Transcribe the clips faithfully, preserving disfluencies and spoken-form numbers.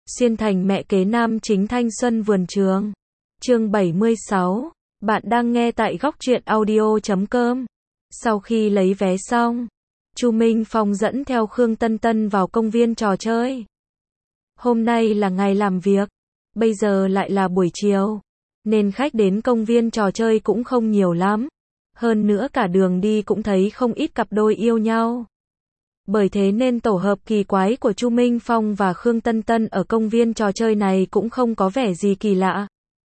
Xuyên thành mẹ kế nam chính thanh xuân vườn trường. Chương bảy mươi sáu. Bạn đang nghe tại góc truyện audio chấm com. Sau khi lấy vé xong, Chu Minh Phong dẫn theo Khương Tân Tân vào công viên trò chơi. Hôm nay là ngày làm việc, bây giờ lại là buổi chiều, nên khách đến công viên trò chơi cũng không nhiều lắm. Hơn nữa cả đường đi cũng thấy không ít cặp đôi yêu nhau. Bởi thế nên tổ hợp kỳ quái của Chu Minh Phong và Khương Tân Tân ở công viên trò chơi này cũng không có vẻ gì kỳ lạ.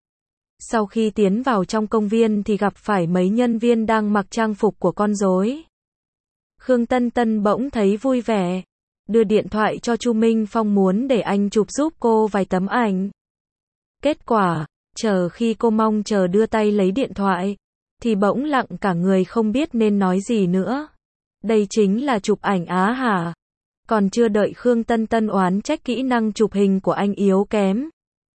Sau khi tiến vào trong công viên thì gặp phải mấy nhân viên đang mặc trang phục của con rối. Khương Tân Tân bỗng thấy vui vẻ, đưa điện thoại cho Chu Minh Phong muốn để anh chụp giúp cô vài tấm ảnh. Kết quả, chờ khi cô mong chờ đưa tay lấy điện thoại, thì bỗng lặng cả người không biết nên nói gì nữa. Đây chính là chụp ảnh á hả? Còn chưa đợi Khương Tân Tân oán trách kỹ năng chụp hình của anh yếu kém,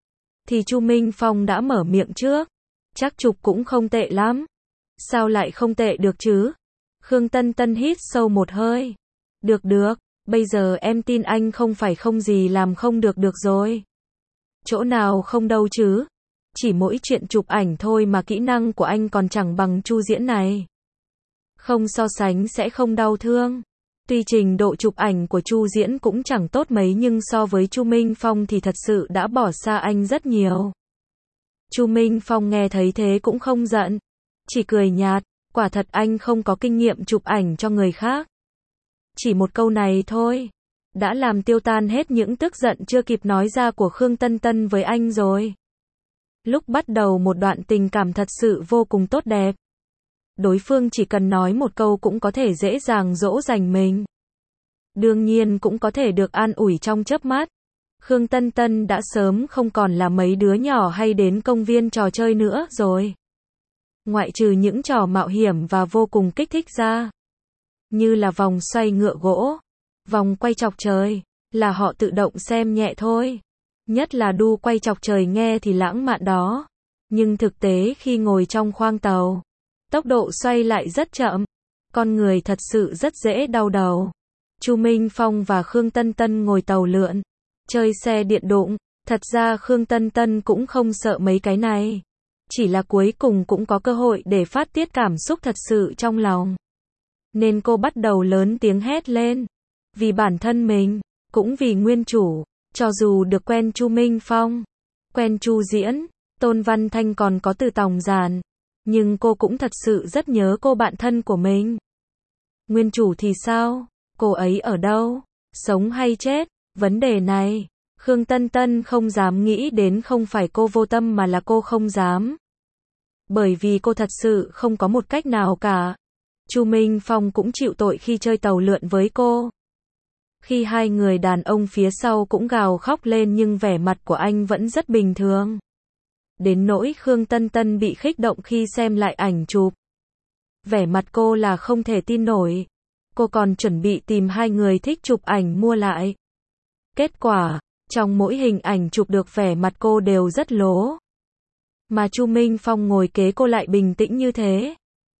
thì Chu Minh Phong đã mở miệng trước. Chắc chụp cũng không tệ lắm. Sao lại không tệ được chứ? Khương Tân Tân hít sâu một hơi. Được được, bây giờ em tin anh không phải không gì làm không được được rồi. Chỗ nào không đâu chứ? Chỉ mỗi chuyện chụp ảnh thôi mà kỹ năng của anh còn chẳng bằng Chu Diễn này. Không so sánh sẽ không đau thương. Tuy trình độ chụp ảnh của Chu Diễn cũng chẳng tốt mấy nhưng so với Chu Minh Phong thì thật sự đã bỏ xa anh rất nhiều. Chu Minh Phong nghe thấy thế cũng không giận, chỉ cười nhạt, quả thật anh không có kinh nghiệm chụp ảnh cho người khác. Chỉ một câu này thôi, đã làm tiêu tan hết những tức giận chưa kịp nói ra của Khương Tân Tân với anh rồi. Lúc bắt đầu một đoạn tình cảm thật sự vô cùng tốt đẹp. Đối phương chỉ cần nói một câu cũng có thể dễ dàng dỗ dành mình. Đương nhiên cũng có thể được an ủi trong chớp mắt. Khương Tân Tân đã sớm không còn là mấy đứa nhỏ hay đến công viên trò chơi nữa rồi. Ngoại trừ những trò mạo hiểm và vô cùng kích thích ra, như là vòng xoay ngựa gỗ, vòng quay chọc trời, là họ tự động xem nhẹ thôi. Nhất là đu quay chọc trời nghe thì lãng mạn đó. Nhưng thực tế khi ngồi trong khoang tàu, tốc độ xoay lại rất chậm. Con người thật sự rất dễ đau đầu. Chu Minh Phong và Khương Tân Tân ngồi tàu lượn, chơi xe điện đụng. Thật ra Khương Tân Tân cũng không sợ mấy cái này. Chỉ là cuối cùng cũng có cơ hội để phát tiết cảm xúc thật sự trong lòng. Nên cô bắt đầu lớn tiếng hét lên. Vì bản thân mình, cũng vì nguyên chủ. Cho dù được quen Chu Minh Phong, quen Chu Diễn, Tôn Văn Thanh còn có Từ Tòng Giàn, nhưng cô cũng thật sự rất nhớ cô bạn thân của mình. Nguyên chủ thì sao? Cô ấy ở đâu? Sống hay chết? Vấn đề này, Khương Tân Tân không dám nghĩ đến, không phải cô vô tâm mà là cô không dám. Bởi vì cô thật sự không có một cách nào cả. Chu Minh Phong cũng chịu tội khi chơi tàu lượn với cô. Khi hai người đàn ông phía sau cũng gào khóc lên nhưng vẻ mặt của anh vẫn rất bình thường. Đến nỗi Khương Tân Tân bị khích động khi xem lại ảnh chụp. Vẻ mặt cô là không thể tin nổi. Cô còn chuẩn bị tìm hai người thích chụp ảnh mua lại. Kết quả, trong mỗi hình ảnh chụp được vẻ mặt cô đều rất lố. Mà Chu Minh Phong ngồi kế cô lại bình tĩnh như thế.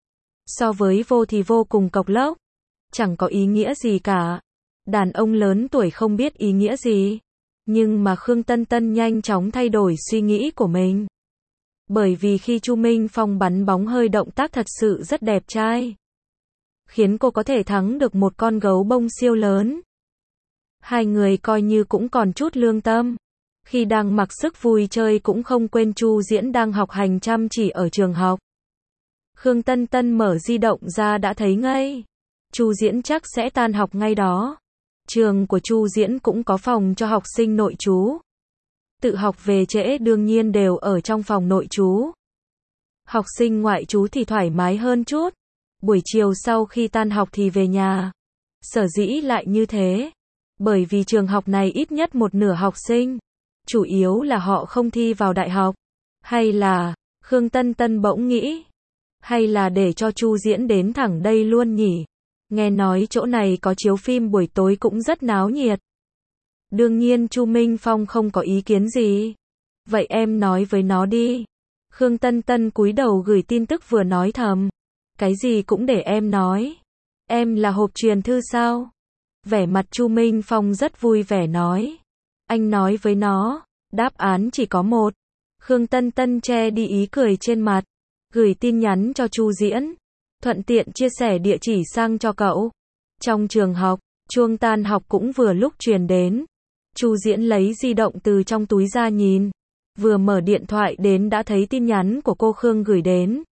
So với vô thì vô cùng cộc lốc. Chẳng có ý nghĩa gì cả. Đàn ông lớn tuổi không biết ý nghĩa gì. Nhưng mà Khương Tân Tân nhanh chóng thay đổi suy nghĩ của mình. Bởi vì khi Chu Minh Phong bắn bóng hơi động tác thật sự rất đẹp trai. Khiến cô có thể thắng được một con gấu bông siêu lớn. Hai người coi như cũng còn chút lương tâm. Khi đang mặc sức vui chơi cũng không quên Chu Diễn đang học hành chăm chỉ ở trường học. Khương Tân Tân mở di động ra đã thấy ngay. Chu Diễn chắc sẽ tan học ngay đó. Trường của Chu Diễn cũng có phòng cho học sinh nội trú. Tự học về trễ đương nhiên đều ở trong phòng nội trú. Học sinh ngoại trú thì thoải mái hơn chút. Buổi chiều sau khi tan học thì về nhà. Sở dĩ lại như thế, bởi vì trường học này ít nhất một nửa học sinh, chủ yếu là họ không thi vào đại học. Hay là, Khương Tân Tân bỗng nghĩ, hay là để cho Chu Diễn đến thẳng đây luôn nhỉ? Nghe nói chỗ này có chiếu phim buổi tối cũng rất náo nhiệt. Đương nhiên Chu Minh Phong không có ý kiến gì. Vậy em nói với nó đi. Khương Tân Tân cúi đầu gửi tin tức vừa nói thầm. Cái gì cũng để em nói. Em là hộp truyền thư sao? Vẻ mặt Chu Minh Phong rất vui vẻ nói. Anh nói với nó, đáp án chỉ có một. Khương Tân Tân che đi ý cười trên mặt, gửi tin nhắn cho Chu Diễn, thuận tiện chia sẻ địa chỉ sang cho cậu. Trong trường học, chuông tan học cũng vừa lúc truyền đến. Chu Diễn lấy di động từ trong túi ra nhìn, vừa mở điện thoại đến đã thấy tin nhắn của cô Khương gửi đến.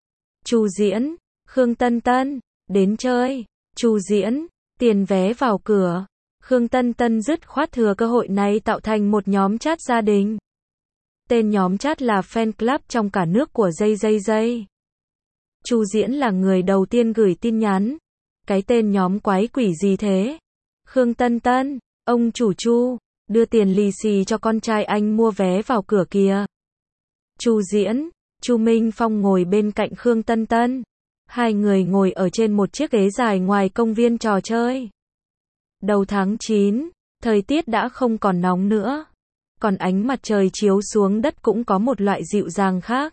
Chu Diễn, Khương Tân Tân, đến chơi. Chu Diễn, tiền vé vào cửa. Khương Tân Tân dứt khoát thừa cơ hội này tạo thành một nhóm chat gia đình. Tên nhóm chat là fan club trong cả nước của Jay Jay Jay. Chu Diễn là người đầu tiên gửi tin nhắn. Cái tên nhóm quái quỷ gì thế? Khương Tân Tân, ông chủ Chu, đưa tiền lì xì cho con trai anh mua vé vào cửa kìa. Chu Diễn, Chu Minh Phong ngồi bên cạnh Khương Tân Tân. Hai người ngồi ở trên một chiếc ghế dài ngoài công viên trò chơi. Đầu tháng chín, thời tiết đã không còn nóng nữa. Còn ánh mặt trời chiếu xuống đất cũng có một loại dịu dàng khác.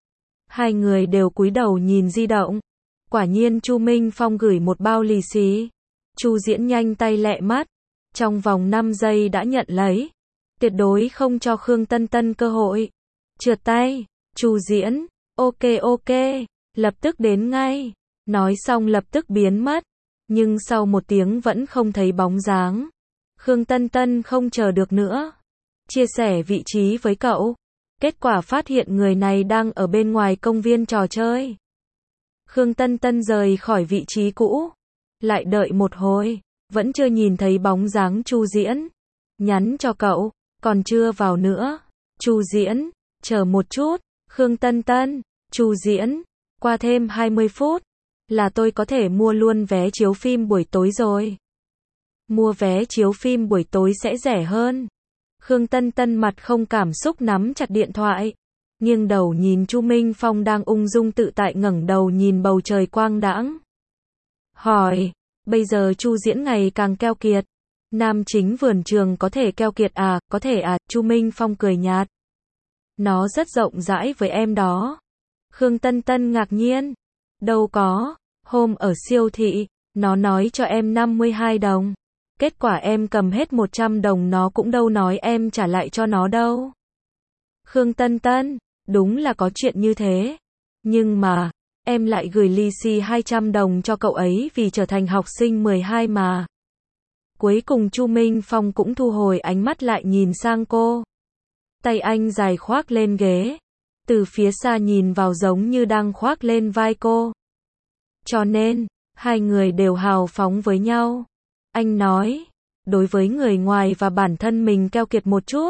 Hai người đều cúi đầu nhìn di động. Quả nhiên Chu Minh Phong gửi một bao lì xì. Chu Diễn nhanh tay lẹ mắt. Trong vòng năm giây đã nhận lấy. Tuyệt đối không cho Khương Tân Tân cơ hội. Trượt tay. Chu Diễn, ok ok, lập tức đến ngay. Nói xong lập tức biến mất. Nhưng sau một tiếng vẫn không thấy bóng dáng. Khương Tân Tân không chờ được nữa. Chia sẻ vị trí với cậu. Kết quả phát hiện người này đang ở bên ngoài công viên trò chơi. Khương Tân Tân rời khỏi vị trí cũ. Lại đợi một hồi. Vẫn chưa nhìn thấy bóng dáng Chu Diễn. Nhắn cho cậu. Còn chưa vào nữa. Chu Diễn, chờ một chút. Khương Tân Tân, Chu Diễn, qua thêm hai mươi phút. Là tôi có thể mua luôn vé chiếu phim buổi tối rồi. Mua vé chiếu phim buổi tối sẽ rẻ hơn. Khương Tân Tân mặt không cảm xúc nắm chặt điện thoại. Nghiêng đầu nhìn Chu Minh Phong đang ung dung tự tại ngẩng đầu nhìn bầu trời quang đãng. Hỏi, bây giờ Chu Diễn ngày càng keo kiệt. Nam chính vườn trường có thể keo kiệt à, có thể à, Chu Minh Phong cười nhạt. Nó rất rộng rãi với em đó. Khương Tân Tân ngạc nhiên. Đâu có, hôm ở siêu thị, nó nói cho em năm mươi hai đồng. Kết quả em cầm hết một trăm đồng nó cũng đâu nói em trả lại cho nó đâu. Khương Tân Tân, đúng là có chuyện như thế. Nhưng mà, em lại gửi lì xì hai trăm đồng cho cậu ấy vì trở thành học sinh mười hai mà. Cuối cùng Chu Minh Phong cũng thu hồi ánh mắt lại nhìn sang cô. Tay anh dài khoác lên ghế. Từ phía xa nhìn vào giống như đang khoác lên vai cô. Cho nên, hai người đều hào phóng với nhau. Anh nói, đối với người ngoài và bản thân mình keo kiệt một chút.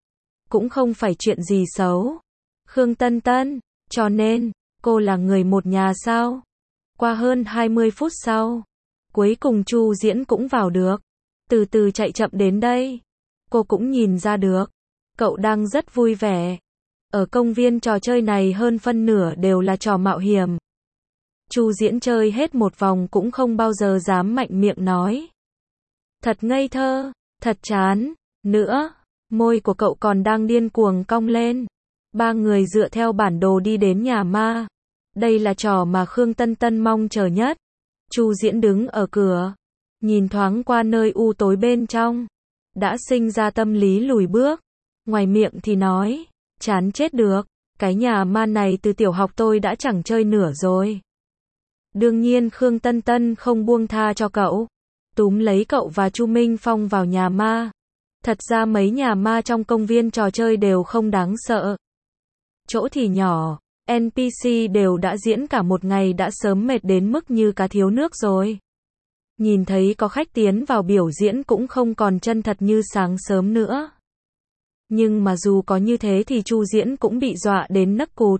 Cũng không phải chuyện gì xấu. Khương Tân Tân, cho nên, cô là người một nhà sao? Qua hơn hai mươi phút sau, cuối cùng Chu Diễn cũng vào được. Từ từ chạy chậm đến đây. Cô cũng nhìn ra được. Cậu đang rất vui vẻ. Ở công viên trò chơi này hơn phân nửa đều là trò mạo hiểm. Chu Diễn chơi hết một vòng cũng không bao giờ dám mạnh miệng nói. Thật ngây thơ, thật chán, nữa, môi của cậu còn đang điên cuồng cong lên. Ba người dựa theo bản đồ đi đến nhà ma. Đây là trò mà Khương Tân Tân mong chờ nhất. Chu Diễn đứng ở cửa, nhìn thoáng qua nơi u tối bên trong. Đã sinh ra tâm lý lùi bước. Ngoài miệng thì nói, chán chết được, cái nhà ma này từ tiểu học tôi đã chẳng chơi nửa rồi. Đương nhiên Khương Tân Tân không buông tha cho cậu. Túm lấy cậu và Chu Minh Phong vào nhà ma. Thật ra mấy nhà ma trong công viên trò chơi đều không đáng sợ. Chỗ thì nhỏ, en pê xê đều đã diễn cả một ngày đã sớm mệt đến mức như cá thiếu nước rồi. Nhìn thấy có khách tiến vào biểu diễn cũng không còn chân thật như sáng sớm nữa. Nhưng mà dù có như thế thì Chu Diễn cũng bị dọa đến nấc cụt.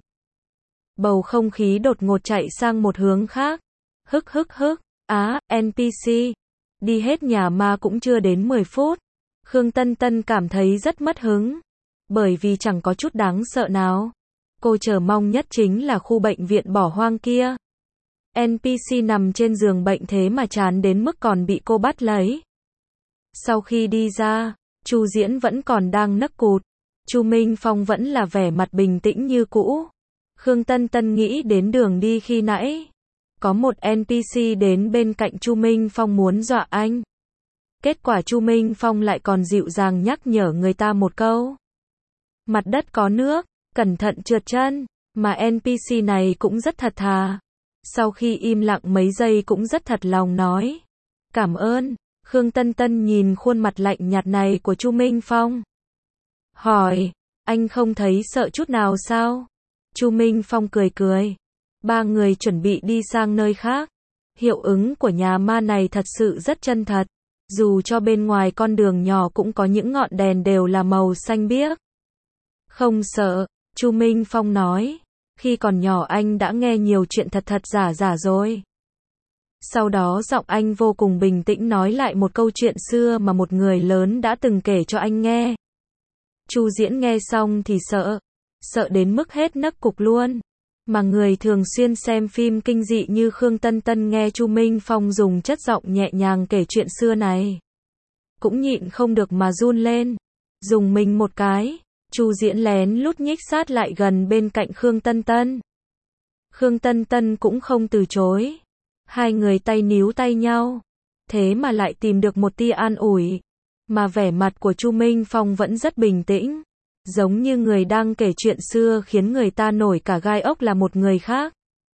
Bầu không khí đột ngột chạy sang một hướng khác. Hức hức hức, á, en pê xê. Đi hết nhà ma cũng chưa đến mười phút. Khương Tân Tân cảm thấy rất mất hứng. Bởi vì chẳng có chút đáng sợ nào. Cô chờ mong nhất chính là khu bệnh viện bỏ hoang kia. en pê xê nằm trên giường bệnh thế mà chán đến mức còn bị cô bắt lấy. Sau khi đi ra, Chu Diễn vẫn còn đang nấc cụt. Chu Minh Phong vẫn là vẻ mặt bình tĩnh như cũ. Khương Tân Tân nghĩ đến đường đi khi nãy. Có một en pê xê đến bên cạnh Chu Minh Phong muốn dọa anh. Kết quả Chu Minh Phong lại còn dịu dàng nhắc nhở người ta một câu. Mặt đất có nước, cẩn thận trượt chân, mà en pê xê này cũng rất thật thà. Sau khi im lặng mấy giây cũng rất thật lòng nói. Cảm ơn. Khương Tân Tân nhìn khuôn mặt lạnh nhạt này của Chu Minh Phong. Hỏi, anh không thấy sợ chút nào sao? Chu Minh Phong cười cười. Ba người chuẩn bị đi sang nơi khác. Hiệu ứng của nhà ma này thật sự rất chân thật. Dù cho bên ngoài con đường nhỏ cũng có những ngọn đèn đều là màu xanh biếc. Không sợ, Chu Minh Phong nói. Khi còn nhỏ anh đã nghe nhiều chuyện thật thật giả giả rồi. Sau đó giọng anh vô cùng bình tĩnh nói lại một câu chuyện xưa mà một người lớn đã từng kể cho anh nghe. Chu Diễn nghe xong thì sợ. Sợ đến mức hết nấc cục luôn. Mà người thường xuyên xem phim kinh dị như Khương Tân Tân nghe Chu Minh Phong dùng chất giọng nhẹ nhàng kể chuyện xưa này. Cũng nhịn không được mà run lên. Dùng mình một cái. Chu Diễn lén lút nhích sát lại gần bên cạnh Khương Tân Tân. Khương Tân Tân cũng không từ chối. Hai người tay níu tay nhau. Thế mà lại tìm được một tia an ủi. Mà vẻ mặt của Chu Minh Phong vẫn rất bình tĩnh. Giống như người đang kể chuyện xưa khiến người ta nổi cả gai ốc là một người khác.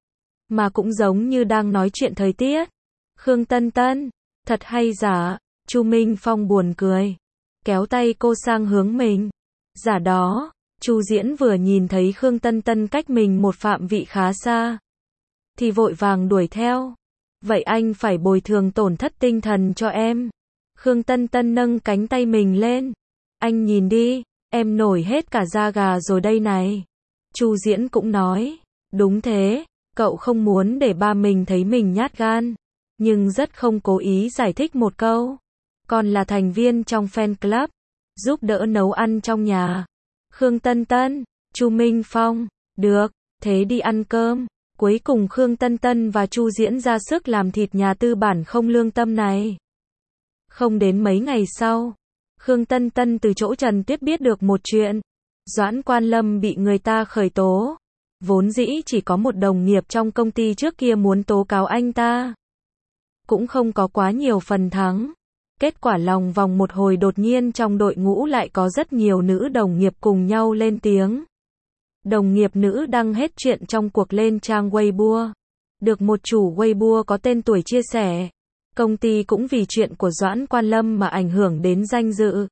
Mà cũng giống như đang nói chuyện thời tiết. Khương Tân Tân, thật hay giả? Chu Minh Phong buồn cười. Kéo tay cô sang hướng mình. Giả đó, Chu Diễn vừa nhìn thấy Khương Tân Tân cách mình một phạm vị khá xa. Thì vội vàng đuổi theo. Vậy anh phải bồi thường tổn thất tinh thần cho em. Khương Tân Tân nâng cánh tay mình lên. Anh nhìn đi, em nổi hết cả da gà rồi đây này. Chu Diễn cũng nói. Đúng thế, cậu không muốn để ba mình thấy mình nhát gan. Nhưng rất không cố ý giải thích một câu. Còn là thành viên trong fan club. Giúp đỡ nấu ăn trong nhà. Khương Tân Tân, Chu Minh Phong, được, thế đi ăn cơm. Cuối cùng Khương Tân Tân và Chu Diễn ra sức làm thịt nhà tư bản không lương tâm này. Không đến mấy ngày sau, Khương Tân Tân từ chỗ Trần Tuyết biết được một chuyện. Doãn Quan Lâm bị người ta khởi tố. Vốn dĩ chỉ có một đồng nghiệp trong công ty trước kia muốn tố cáo anh ta. Cũng không có quá nhiều phần thắng. Kết quả lòng vòng một hồi đột nhiên trong đội ngũ lại có rất nhiều nữ đồng nghiệp cùng nhau lên tiếng. Đồng nghiệp nữ đăng hết chuyện trong cuộc lên trang Weibo. Được một chủ Weibo có tên tuổi chia sẻ. Công ty cũng vì chuyện của Doãn Quan Lâm mà ảnh hưởng đến danh dự.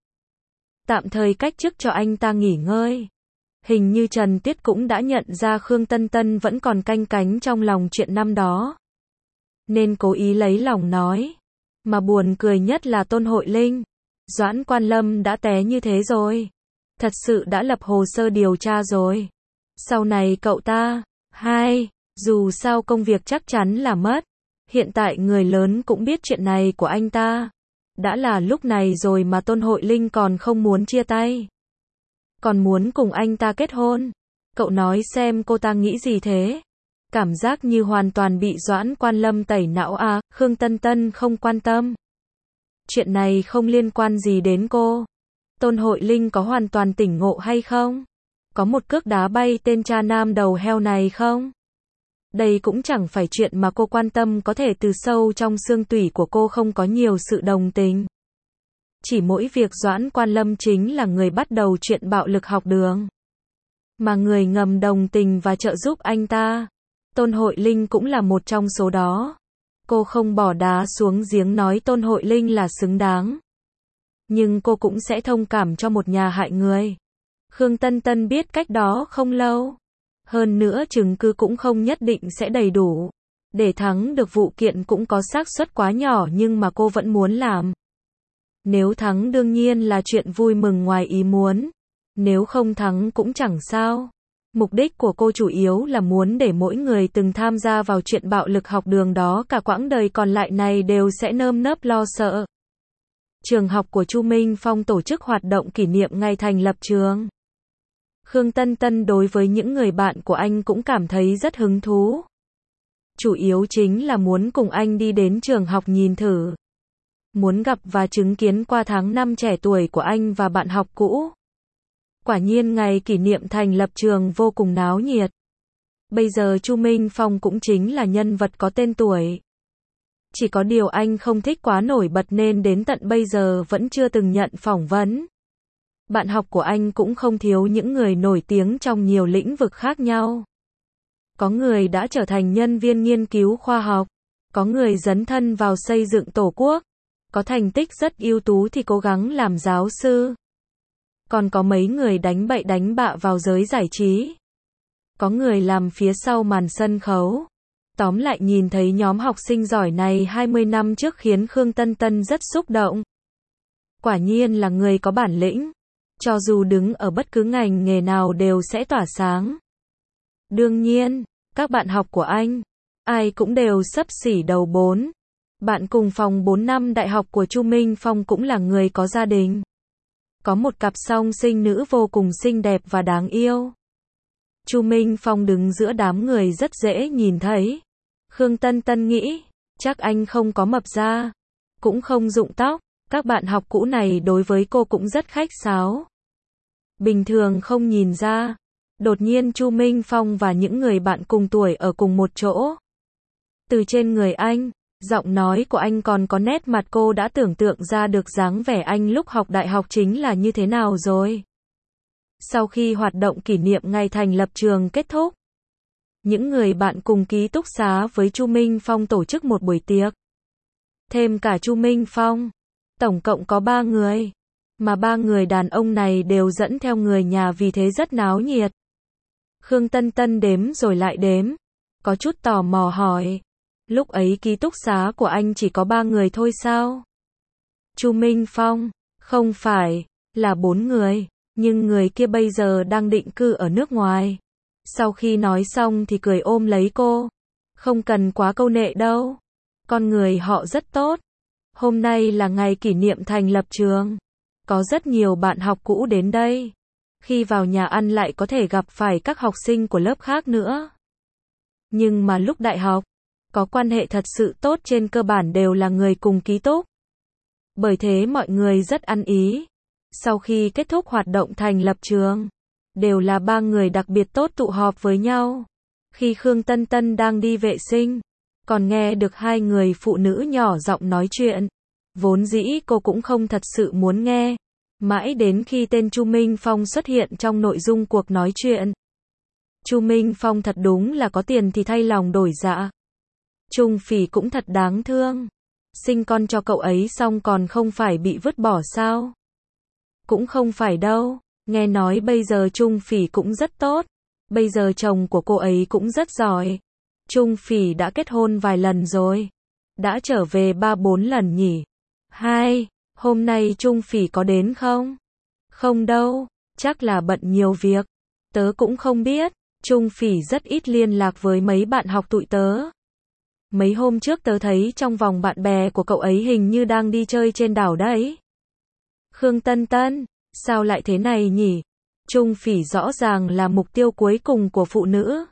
Tạm thời cách chức cho anh ta nghỉ ngơi. Hình như Trần Tuyết cũng đã nhận ra Khương Tân Tân vẫn còn canh cánh trong lòng chuyện năm đó. Nên cố ý lấy lòng nói. Mà buồn cười nhất là Tôn Hội Linh. Doãn Quan Lâm đã té như thế rồi. Thật sự đã lập hồ sơ điều tra rồi. Sau này cậu ta, hai, dù sao công việc chắc chắn là mất. Hiện tại người lớn cũng biết chuyện này của anh ta. Đã là lúc này rồi mà Tôn Hội Linh còn không muốn chia tay. Còn muốn cùng anh ta kết hôn. Cậu nói xem cô ta nghĩ gì thế? Cảm giác như hoàn toàn bị Doãn Quan Lâm tẩy não à, Khương Tân Tân không quan tâm. Chuyện này không liên quan gì đến cô. Tôn Hội Linh có hoàn toàn tỉnh ngộ hay không? Có một cước đá bay tên cha nam đầu heo này không? Đây cũng chẳng phải chuyện mà cô quan tâm, có thể từ sâu trong xương tủy của cô không có nhiều sự đồng tình. Chỉ mỗi việc Doãn Quan Lâm chính là người bắt đầu chuyện bạo lực học đường. Mà người ngầm đồng tình và trợ giúp anh ta. Tôn Hội Linh cũng là một trong số đó. Cô không bỏ đá xuống giếng nói Tôn Hội Linh là xứng đáng. Nhưng cô cũng sẽ thông cảm cho một nhà hại người. Khương Tân Tân biết cách đó không lâu. Hơn nữa chứng cứ cũng không nhất định sẽ đầy đủ. Để thắng được vụ kiện cũng có xác suất quá nhỏ nhưng mà cô vẫn muốn làm. Nếu thắng đương nhiên là chuyện vui mừng ngoài ý muốn. Nếu không thắng cũng chẳng sao. Mục đích của cô chủ yếu là muốn để mỗi người từng tham gia vào chuyện bạo lực học đường đó cả quãng đời còn lại này đều sẽ nơm nớp lo sợ. Trường học của Chu Minh Phong tổ chức hoạt động kỷ niệm ngày thành lập trường. Khương Tân Tân đối với những người bạn của anh cũng cảm thấy rất hứng thú. Chủ yếu chính là muốn cùng anh đi đến trường học nhìn thử. Muốn gặp và chứng kiến qua tháng năm trẻ tuổi của anh và bạn học cũ. Quả nhiên ngày kỷ niệm thành lập trường vô cùng náo nhiệt. Bây giờ Chu Minh Phong cũng chính là nhân vật có tên tuổi. Chỉ có điều anh không thích quá nổi bật nên đến tận bây giờ vẫn chưa từng nhận phỏng vấn. Bạn học của anh cũng không thiếu những người nổi tiếng trong nhiều lĩnh vực khác nhau. Có người đã trở thành nhân viên nghiên cứu khoa học, có người dấn thân vào xây dựng tổ quốc, có thành tích rất ưu tú thì cố gắng làm giáo sư. Còn có mấy người đánh bậy đánh bạ vào giới giải trí. Có người làm phía sau màn sân khấu. Tóm lại nhìn thấy nhóm học sinh giỏi này hai mươi năm trước khiến Khương Tân Tân rất xúc động. Quả nhiên là người có bản lĩnh. Cho dù đứng ở bất cứ ngành nghề nào đều sẽ tỏa sáng. Đương nhiên, các bạn học của anh, ai cũng đều xấp xỉ đầu bốn. Bạn cùng phòng bốn năm đại học của Chu Minh Phong cũng là người có gia đình. Có một cặp song sinh nữ vô cùng xinh đẹp và đáng yêu. Chu Minh Phong đứng giữa đám người rất dễ nhìn thấy. Khương Tân Tân nghĩ, chắc anh không có mập da, cũng không rụng tóc. Các bạn học cũ này đối với cô cũng rất khách sáo. Bình thường không nhìn ra. Đột nhiên Chu Minh Phong và những người bạn cùng tuổi ở cùng một chỗ. Từ trên người anh, giọng nói của anh còn có nét mặt cô đã tưởng tượng ra được dáng vẻ anh lúc học đại học chính là như thế nào rồi. Sau khi hoạt động kỷ niệm ngày thành lập trường kết thúc, những người bạn cùng ký túc xá với Chu Minh Phong tổ chức một buổi tiệc. Thêm cả Chu Minh Phong, tổng cộng có ba người. Mà ba người đàn ông này đều dẫn theo người nhà vì thế rất náo nhiệt. Khương Tân Tân đếm rồi lại đếm. Có chút tò mò hỏi. Lúc ấy ký túc xá của anh chỉ có ba người thôi sao? Chu Minh Phong, không phải, là bốn người. Nhưng người kia bây giờ đang định cư ở nước ngoài. Sau khi nói xong thì cười ôm lấy cô. Không cần quá câu nệ đâu. Con người họ rất tốt. Hôm nay là ngày kỷ niệm thành lập trường. Có rất nhiều bạn học cũ đến đây. Khi vào nhà ăn lại có thể gặp phải các học sinh của lớp khác nữa. Nhưng mà lúc đại học, có quan hệ thật sự tốt trên cơ bản đều là người cùng ký túc. Bởi thế mọi người rất ăn ý. Sau khi kết thúc hoạt động thành lập trường, đều là ba người đặc biệt tốt tụ họp với nhau. Khi Khương Tân Tân đang đi vệ sinh, còn nghe được hai người phụ nữ nhỏ giọng nói chuyện. Vốn dĩ cô cũng không thật sự muốn nghe. Mãi đến khi tên Chu Minh Phong xuất hiện trong nội dung cuộc nói chuyện. Chu Minh Phong thật đúng là có tiền thì thay lòng đổi dạ. Trung Phỉ cũng thật đáng thương. Sinh con cho cậu ấy xong còn không phải bị vứt bỏ sao? Cũng không phải đâu. Nghe nói bây giờ Trung Phỉ cũng rất tốt. Bây giờ chồng của cô ấy cũng rất giỏi. Trung Phỉ đã kết hôn vài lần rồi. Đã trở về ba bốn lần nhỉ? Hai, hôm nay Trung Phỉ có đến không? Không đâu, chắc là bận nhiều việc. Tớ cũng không biết. Trung Phỉ rất ít liên lạc với mấy bạn học tụi tớ. Mấy hôm trước tớ thấy trong vòng bạn bè của cậu ấy hình như đang đi chơi trên đảo đấy. Khương Tân Tân, sao lại thế này nhỉ? Trung Phỉ rõ ràng là mục tiêu cuối cùng của phụ nữ.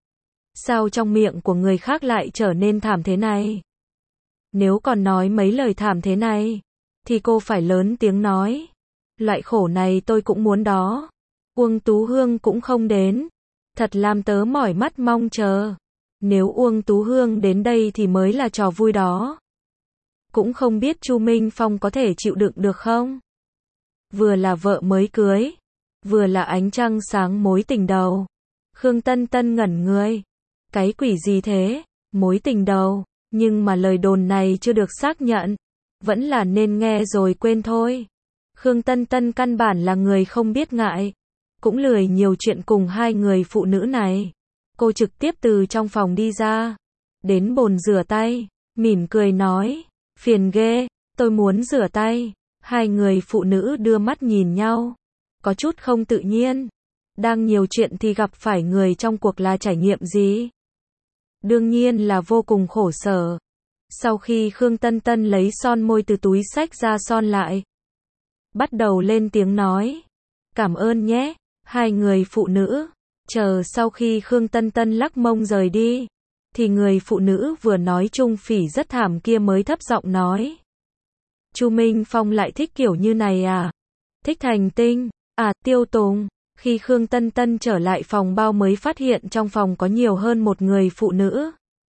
Sao trong miệng của người khác lại trở nên thảm thế này? Nếu còn nói mấy lời thảm thế này, thì cô phải lớn tiếng nói. Loại khổ này tôi cũng muốn đó. Uông Tú Hương cũng không đến. Thật làm tớ mỏi mắt mong chờ. Nếu Uông Tú Hương đến đây thì mới là trò vui đó. Cũng không biết Chu Minh Phong có thể chịu đựng được không? Vừa là vợ mới cưới, vừa là ánh trăng sáng mối tình đầu. Khương Tân Tân ngẩn người. Cái quỷ gì thế? Mối tình đầu. Nhưng mà lời đồn này chưa được xác nhận. Vẫn là nên nghe rồi quên thôi. Khương Tân Tân căn bản là người không biết ngại. Cũng lười nhiều chuyện cùng hai người phụ nữ này. Cô trực tiếp từ trong phòng đi ra. Đến bồn rửa tay. Mỉm cười nói. Phiền ghê. Tôi muốn rửa tay. Hai người phụ nữ đưa mắt nhìn nhau. Có chút không tự nhiên. Đang nhiều chuyện thì gặp phải người trong cuộc là trải nghiệm gì? Đương nhiên là vô cùng khổ sở. Sau khi Khương Tân Tân lấy son môi từ túi xách ra son lại. Bắt đầu lên tiếng nói. Cảm ơn nhé. Hai người phụ nữ. Chờ sau khi Khương Tân Tân lắc mông rời đi. Thì người phụ nữ vừa nói Trung Phỉ rất thảm kia mới thấp giọng nói. Chu Minh Phong lại thích kiểu như này à? Thích thành tinh. À Tiêu Tùng. Khi Khương Tân Tân trở lại phòng bao mới phát hiện trong phòng có nhiều hơn một người phụ nữ.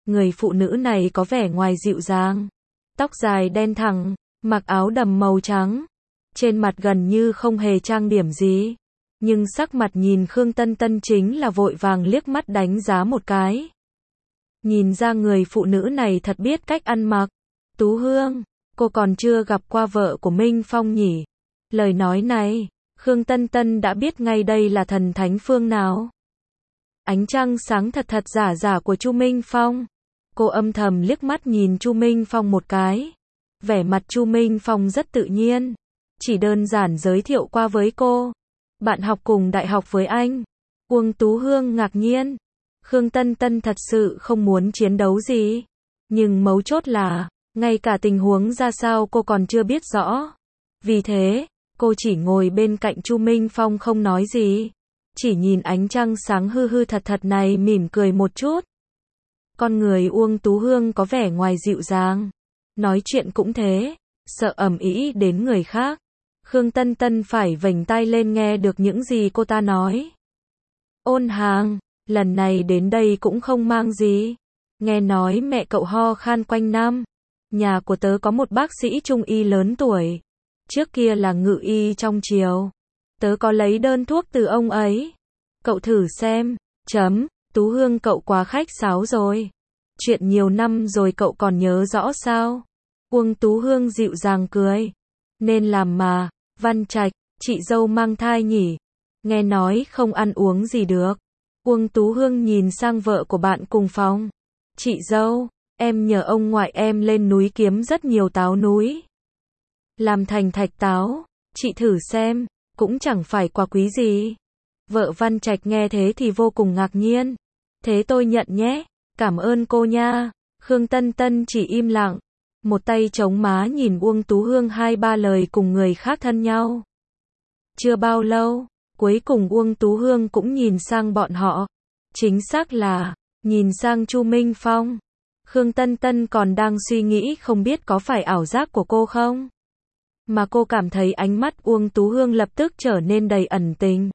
Người phụ nữ này có vẻ ngoài dịu dàng, tóc dài đen thẳng, mặc áo đầm màu trắng, trên mặt gần như không hề trang điểm gì, nhưng sắc mặt nhìn Khương Tân Tân chính là vội vàng liếc mắt đánh giá một cái. Nhìn ra người phụ nữ này thật biết cách ăn mặc. Tú Hương, cô còn chưa gặp qua vợ của Minh Phong nhỉ? Lời nói này, Khương Tân Tân đã biết ngay đây là thần thánh phương nào. Ánh trăng sáng thật thật giả giả của Chu Minh Phong. Cô âm thầm liếc mắt nhìn Chu Minh Phong một cái. Vẻ mặt Chu Minh Phong rất tự nhiên, chỉ đơn giản giới thiệu qua với cô. Bạn học cùng đại học với anh. Uông Tú Hương ngạc nhiên. Khương Tân Tân thật sự không muốn chiến đấu gì. Nhưng mấu chốt là, ngay cả tình huống ra sao cô còn chưa biết rõ. Vì thế, cô chỉ ngồi bên cạnh Chu Minh Phong không nói gì. Chỉ nhìn ánh trăng sáng hư hư thật thật này mỉm cười một chút. Con người Uông Tú Hương có vẻ ngoài dịu dàng. Nói chuyện cũng thế, sợ ầm ĩ đến người khác. Khương Tân Tân phải vểnh tai lên nghe được những gì cô ta nói. Ôn Hàng, lần này đến đây cũng không mang gì. Nghe nói mẹ cậu ho khan quanh năm. Nhà của tớ có một bác sĩ trung y lớn tuổi. Trước kia là ngự y trong triều. Tớ có lấy đơn thuốc từ ông ấy. Cậu thử xem. Chấm, Tú Hương cậu quá khách sáo rồi. Chuyện nhiều năm rồi cậu còn nhớ rõ sao? Uông Tú Hương dịu dàng cười. Nên làm mà, Văn Trạch, chị dâu mang thai nhỉ? Nghe nói không ăn uống gì được. Uông Tú Hương nhìn sang vợ của bạn cùng phòng. Chị dâu, em nhờ ông ngoại em lên núi kiếm rất nhiều táo núi. Làm thành thạch táo, chị thử xem, cũng chẳng phải quá quý gì. Vợ Văn Trạch nghe thế thì vô cùng ngạc nhiên. Thế tôi nhận nhé, cảm ơn cô nha. Khương Tân Tân chỉ im lặng, một tay chống má nhìn Uông Tú Hương hai ba lời cùng người khác thân nhau. Chưa bao lâu, cuối cùng Uông Tú Hương cũng nhìn sang bọn họ. Chính xác là, nhìn sang Chu Minh Phong. Khương Tân Tân còn đang suy nghĩ không biết có phải ảo giác của cô không? Mà cô cảm thấy ánh mắt Uông Tú Hương lập tức trở nên đầy ẩn tình.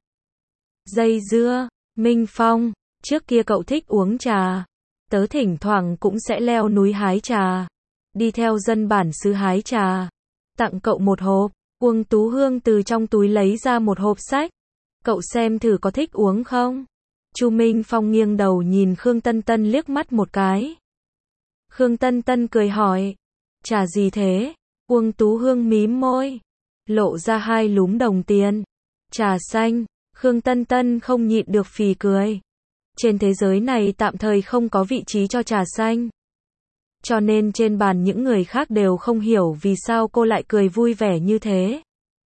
Dây dưa, Minh Phong, trước kia cậu thích uống trà. Tớ thỉnh thoảng cũng sẽ leo núi hái trà. Đi theo dân bản xứ hái trà. Tặng cậu một hộp. Uông Tú Hương từ trong túi lấy ra một hộp sách. Cậu xem thử có thích uống không? Chu Minh Phong nghiêng đầu nhìn Khương Tân Tân liếc mắt một cái. Khương Tân Tân cười hỏi. Trà gì thế? Uông Tú Hương mím môi. Lộ ra hai lúm đồng tiền. Trà xanh. Khương Tân Tân không nhịn được phì cười. Trên thế giới này tạm thời không có vị trí cho trà xanh. Cho nên trên bàn những người khác đều không hiểu vì sao cô lại cười vui vẻ như thế.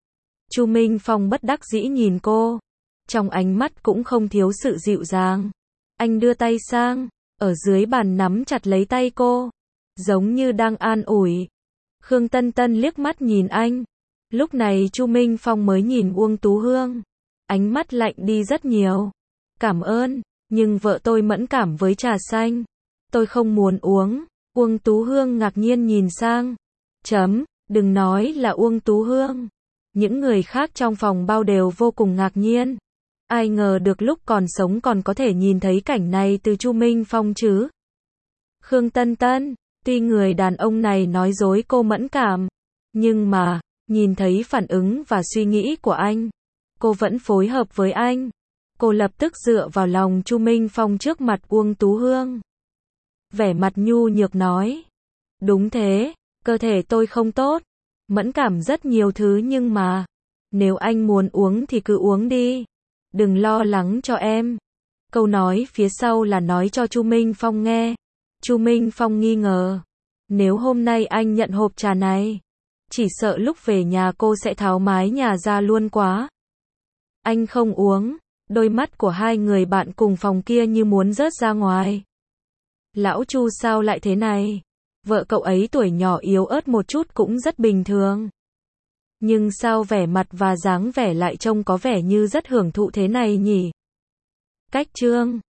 Chu Minh Phong bất đắc dĩ nhìn cô. Trong ánh mắt cũng không thiếu sự dịu dàng. Anh đưa tay sang, ở dưới bàn nắm chặt lấy tay cô. Giống như đang an ủi. Khương Tân Tân liếc mắt nhìn anh. Lúc này Chu Minh Phong mới nhìn Uông Tú Hương. Ánh mắt lạnh đi rất nhiều. Cảm ơn, nhưng vợ tôi mẫn cảm với trà xanh. Tôi không muốn uống. Uông Tú Hương ngạc nhiên nhìn sang. Chấm, đừng nói là Uông Tú Hương. Những người khác trong phòng bao đều vô cùng ngạc nhiên. Ai ngờ được lúc còn sống còn có thể nhìn thấy cảnh này từ Chu Minh Phong chứ. Khương Tân Tân, tuy người đàn ông này nói dối cô mẫn cảm, nhưng mà, nhìn thấy phản ứng và suy nghĩ của anh, cô vẫn phối hợp với anh. Cô lập tức dựa vào lòng Chu Minh Phong trước mặt Uông Tú Hương. Vẻ mặt nhu nhược nói. Đúng thế, cơ thể tôi không tốt, mẫn cảm rất nhiều thứ nhưng mà, nếu anh muốn uống thì cứ uống đi. Đừng lo lắng cho em. Câu nói phía sau là nói cho Chu Minh Phong nghe. Chu Minh Phong nghi ngờ. Nếu hôm nay anh nhận hộp trà này, chỉ sợ lúc về nhà cô sẽ tháo mái nhà ra luôn quá. Anh không uống. Đôi mắt của hai người bạn cùng phòng kia như muốn rớt ra ngoài. Lão Chu sao lại thế này? Vợ cậu ấy tuổi nhỏ yếu ớt một chút cũng rất bình thường. Nhưng sao vẻ mặt và dáng vẻ lại trông có vẻ như rất hưởng thụ thế này nhỉ? Cách chương